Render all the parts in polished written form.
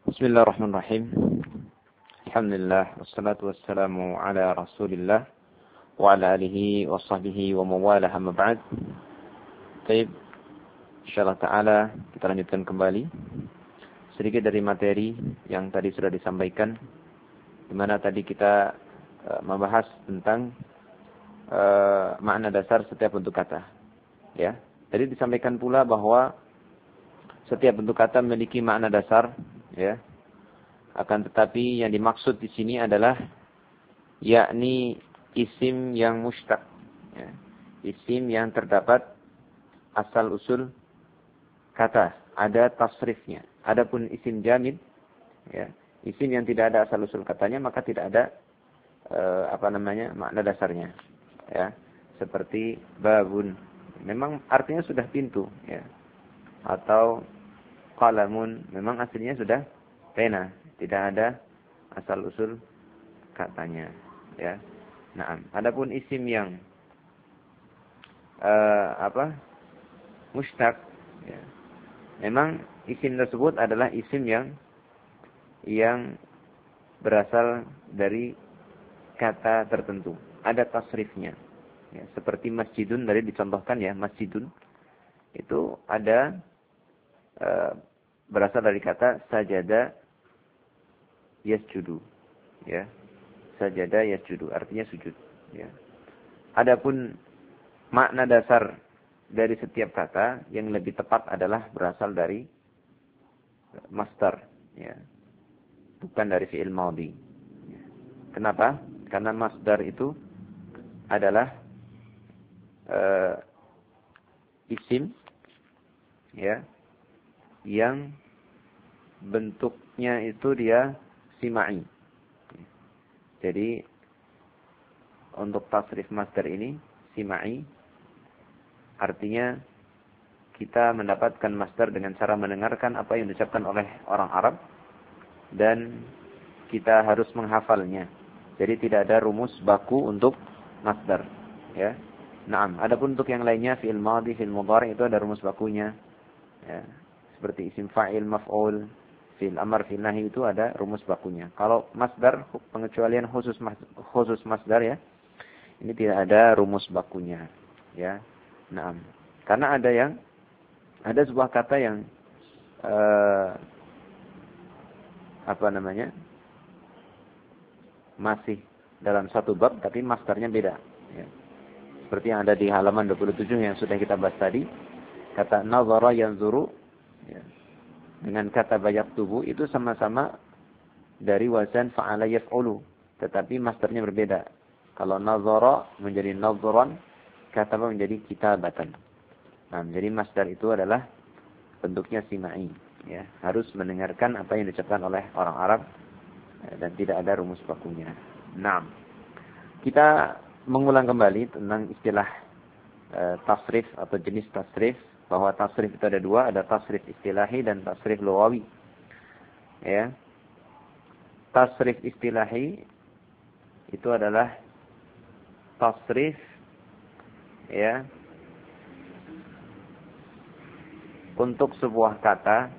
Bismillahirrahmanirrahim. Alhamdulillah wassalatu wassalamu ala Rasulillah wa ala alihi wa sahbihi wa mawalah amma ba'd. Baik, insyaallah taala kita lanjutkan kembali sedikit dari materi yang tadi sudah disampaikan, di mana tadi kita membahas tentang makna dasar setiap bentuk kata. Ya, tadi disampaikan pula bahwa setiap bentuk kata memiliki makna dasar, ya. Akan tetapi yang dimaksud di sini adalah yakni isim yang mushtaq, ya. Isim yang terdapat asal usul kata, ada tasrifnya. Adapun isim jamid, ya, isim yang tidak ada asal usul katanya, maka tidak ada makna dasarnya, ya. Seperti babun, memang artinya sudah pintu, ya. Atau qalamun, memang aslinya sudah pena, tidak ada asal usul katanya, ya. Nah, adapun isim yang mushtaq, ya, memang isim tersebut adalah isim yang berasal dari kata tertentu, ada tasrifnya, ya. Seperti masjidun tadi dicontohkan, ya, masjidun itu ada berasal dari kata sajada yasjudu, ya. Sajada yasjudu artinya sujud, ya. Adapun makna dasar dari setiap kata yang lebih tepat adalah berasal dari masdar, ya. Bukan dari fi'il madhi. Kenapa? Karena masdar itu adalah isim, ya, yang bentuknya itu dia simai. Jadi untuk tasrif masdar ini simai, artinya kita mendapatkan masdar dengan cara mendengarkan apa yang diucapkan oleh orang Arab dan kita harus menghafalnya. Jadi tidak ada rumus baku untuk masdar, ya. Naam, adapun untuk yang lainnya fi'il madhi, fi'il mudhari itu ada rumus bakunya, ya. Seperti isim fa'il, maf'ul, fi'il amar, fi'il nahi itu ada rumus bakunya. Kalau masdar, pengecualian khusus masdar, ya, ini tidak ada rumus bakunya, ya. Nah, karena ada sebuah kata yang masih dalam satu bab tapi masdarnya beda, ya. Seperti yang ada di halaman 27 yang sudah kita bahas tadi, kata nazara yanzuru, ya, dengan kata bayak tubuh itu sama-sama dari wazan fa'ala yaf'ulu, tetapi masdarnya berbeda. Kalau nazara menjadi nazran, kataba menjadi kitabatan. Nah, jadi masdar itu adalah bentuknya simai, ya. Harus mendengarkan apa yang diucapkan oleh orang Arab, ya, dan tidak ada rumus bakunya. Nah, kita mengulang kembali tentang istilah tasrif atau jenis tasrif, bahwa tasrif itu ada dua, ada tasrif istilahi dan tasrif lughawi, ya. Tasrif istilahi itu adalah tasrif, ya, untuk sebuah kata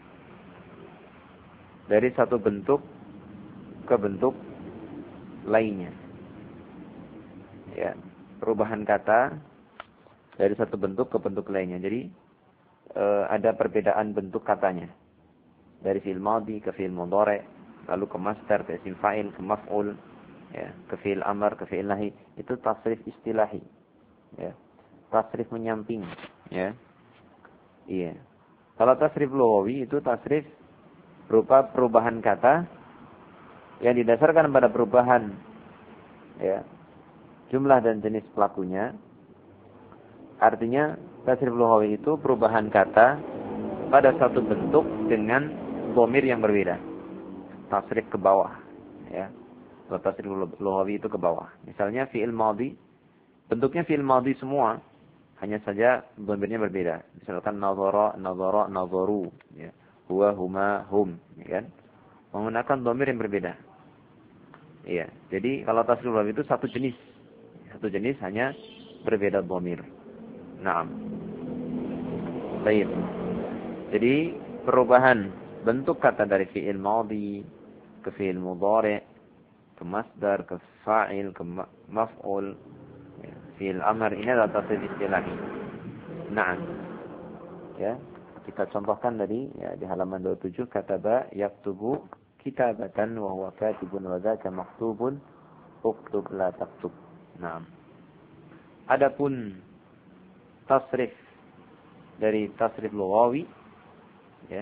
dari satu bentuk ke bentuk lainnya, ya. Perubahan kata dari satu bentuk ke bentuk lainnya. Jadi ada perbedaan bentuk katanya. Dari fi'il madhi ke fi'il mudhari, lalu ke masdar, ke isim fa'il, ke maf'ul, ya, ke fi'il amr, ke fi'il nahi. Itu tasrif istilahi, ya. Tasrif menyamping, ya. Iya. Kalau tasrif lughawi itu tasrif berupa perubahan kata yang didasarkan pada perubahan, ya, jumlah dan jenis pelakunya. Artinya tasrif lughawi itu perubahan kata pada satu bentuk dengan dhamir yang berbeda. Tasrif ke bawah, ya. Kalau tasrif lughawi itu ke bawah. Misalnya fi'il madhi, bentuknya fi'il madhi semua, hanya saja dhamirnya berbeda. Misalkan nazara, nazara, nazaru, ya. Huwa, huma, hum, ya kan? Menggunakan dhamir yang berbeda. Iya. Jadi kalau tasrif lughawi itu satu jenis. Satu jenis hanya berbeda dhamir. Naam. Baik. Jadi perubahan bentuk kata dari fi'il madhi ke fi'il mudhari, ke masdar, ke fa'il, ke maf'ul, ya, fi'il amr, ini adalah tasrif istilahi. Na'am. Ya, kita contohkan tadi ya, di halaman 27, kataba yaktubu kitabatan wa huwa katibun wa dzaka maktubun uktub la taktub. Na'am. Adapun tasrif dari tasrif lughawi, ya,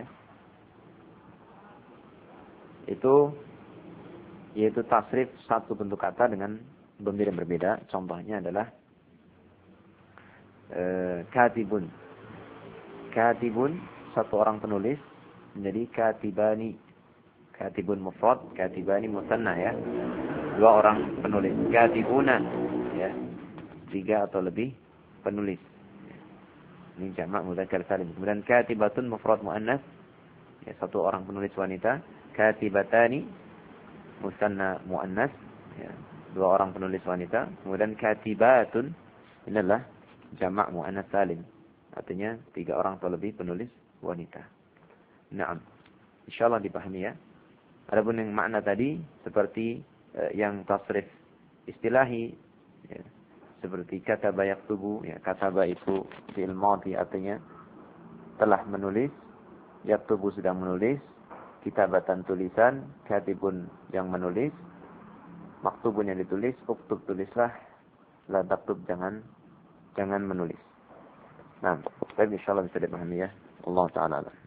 itu yaitu tasrif satu bentuk kata dengan dhamir yang berbeda. Contohnya adalah katibun. Katibun, satu orang penulis, menjadi katibani. Katibun mufrad, katibani musanna, ya. Dua orang penulis. Katibuna, ya. Tiga atau lebih penulis. Ini jamak mudzakkar salim. Kemudian katibatun mufrad muannas, ya, satu orang penulis wanita. Katibatani musanna muannas, ya, dua orang penulis wanita. Kemudian katibatun, ini adalah jamak muannas salim, artinya tiga orang atau lebih penulis wanita. Naam. Insyaallah dipahami, ya. Adapun yang makna tadi seperti yang tasrif istilahi, ya, seperti kataba yaktubu, ya, kataba itu fi'il madhi, artinya telah menulis, yaktubu sedang menulis, kitabatan tulisan, katibun yang menulis, maktubun yang ditulis, uktub tulislah, la taktub jangan menulis. Nah, baik, insyaallah bisa dipahami, ya. Allah taala.